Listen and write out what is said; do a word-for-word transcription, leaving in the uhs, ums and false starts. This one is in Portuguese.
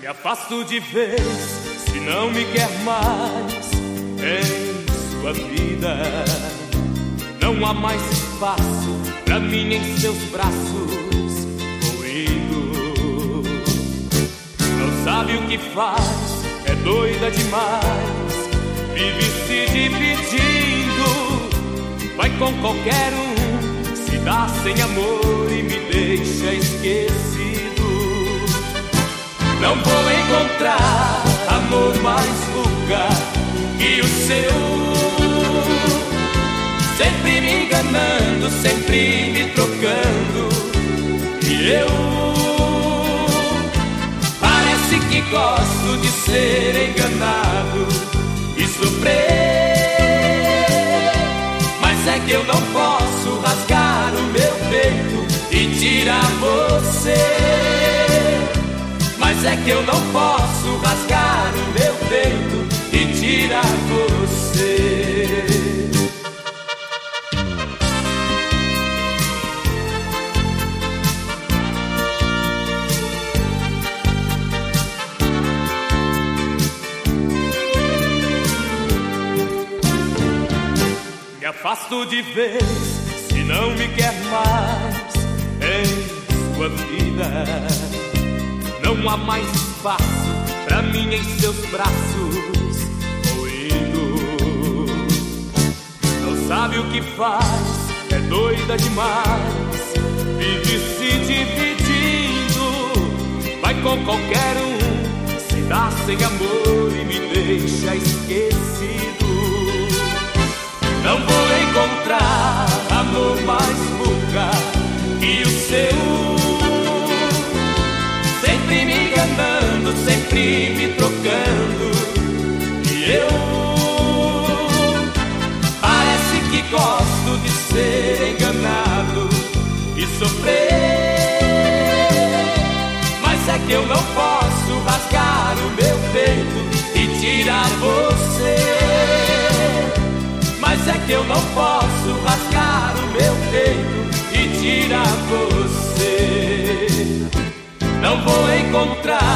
Me afasto de vez se não me quer mais em sua vida. Não há mais espaço pra mim em seus braços. Vou indo. Não sabe o que faz, é doida demais. Vive se dividindo. Vai com qualquer um, se dá sem amor e me deixa esquecido. Não vou encontrar amor mais vulgar que o seu, sempre me enganando, sempre me trocando. E eu parece que gosto de ser enganado e sofrer, mas é que eu não posso rasgar o meu peito e tirar você. Mas é que eu não posso rasgar o meu peito e tirar você. Me afasto de vez se não me quer mais em sua vida. Não há mais espaço pra mim em seus braços. Vou indo. Não sabe o que faz, é doida demais. Vive se dividindo. Vai com qualquer um, se dá sem amor e me deixa esquecido. Não vou encontrar amor mais vulgar que o seu, sempre me enganando, sempre me trocando. E eu parece que gosto de ser enganado e sofrer, mas é que eu não posso rasgar o meu peito e tirar você. Mas é que eu não posso rasgar o meu peito e tirar você. Não vou encontrar